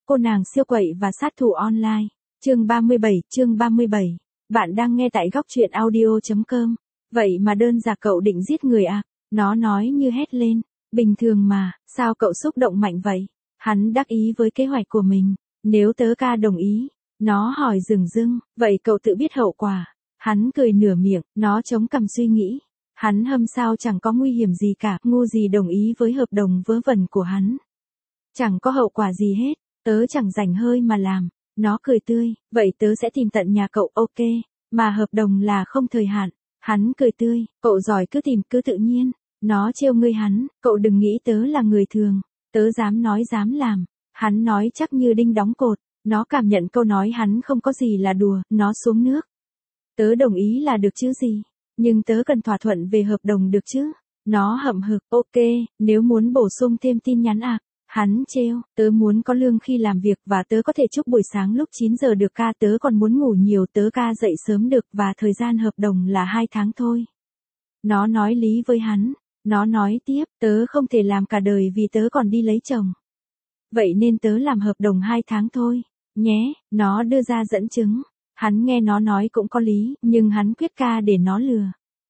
cô nàng siêu quậy và sát thủ online. Chương 37. Bạn đang nghe tại góc truyện audio.com. Vậy mà đơn giản cậu định giết người à? Nó nói như hét lên. Bình thường mà, sao cậu xúc động mạnh vậy? Hắn đắc ý với kế hoạch của mình. Nếu tớ ca đồng ý. Nó hỏi dửng, vậy cậu tự biết hậu quả. Hắn cười nửa miệng, nó chống cằm suy nghĩ. Hắn hâm sao chẳng có nguy hiểm gì cả, ngu gì đồng ý với hợp đồng vớ vẩn của hắn. Chẳng có hậu quả gì hết, tớ chẳng rảnh hơi mà làm. Nó cười tươi, vậy tớ sẽ tìm tận nhà cậu, ok, mà hợp đồng là không thời hạn. Hắn cười tươi, cậu giỏi cứ tìm cứ tự nhiên. Nó trêu ngươi hắn, cậu đừng nghĩ tớ là người thường, tớ dám nói dám làm. Hắn nói chắc như đinh đóng cột, nó cảm nhận câu nói hắn không có gì là đùa, nó xuống nước. Tớ đồng ý là được chứ gì, nhưng tớ cần thỏa thuận về hợp đồng được chứ. Nó hậm hực, ok, nếu muốn bổ sung thêm tin nhắn à. Hắn trêu, tớ muốn có lương khi làm việc và tớ có thể chúc buổi sáng lúc 9 giờ được ca, tớ còn muốn ngủ nhiều, tớ ca dậy sớm được và thời gian hợp đồng là 2 tháng thôi. Nó nói lý với hắn, nó nói tiếp, tớ không thể làm cả đời vì tớ còn đi lấy chồng. Vậy nên tớ làm hợp đồng 2 tháng thôi, nhé, nó đưa ra dẫn chứng. Hắn nghe nó nói cũng có lý, nhưng hắn quyết ca để nó lừa.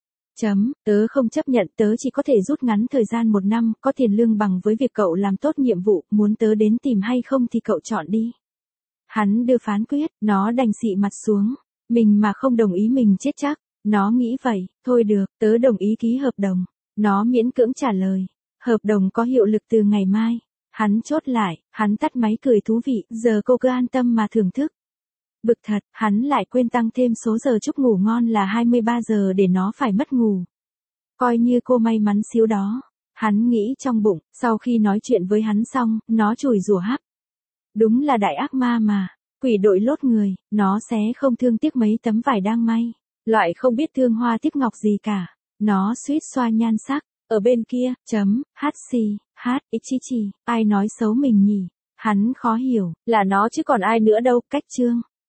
Tớ không chấp nhận, tớ chỉ có thể rút ngắn thời gian 1 năm, có tiền lương bằng với việc cậu làm tốt nhiệm vụ, muốn tớ đến tìm hay không thì cậu chọn đi. Hắn đưa phán quyết, nó đành xị mặt xuống, mình mà không đồng ý mình chết chắc. Nó nghĩ vậy, thôi được, tớ đồng ý ký hợp đồng. Nó miễn cưỡng trả lời, hợp đồng có hiệu lực từ ngày mai. Hắn chốt lại, hắn tắt máy cười thú vị, giờ cô cứ an tâm mà thưởng thức. Bực thật, hắn lại quên tăng thêm số giờ chúc ngủ ngon là 23 giờ để nó phải mất ngủ. Coi như cô may mắn xíu đó. Hắn nghĩ trong bụng, sau khi nói chuyện với hắn xong, nó chùi rủa hắp. Đúng là đại ác ma mà, quỷ đội lốt người, nó xé không thương tiếc mấy tấm vải đang may. Loại không biết thương hoa tiếc ngọc gì cả. Nó suýt xoa nhan sắc, ở bên kia, ichichi, ai nói xấu mình nhỉ? Hắn khó hiểu, là nó chứ còn ai nữa đâu, cách chương.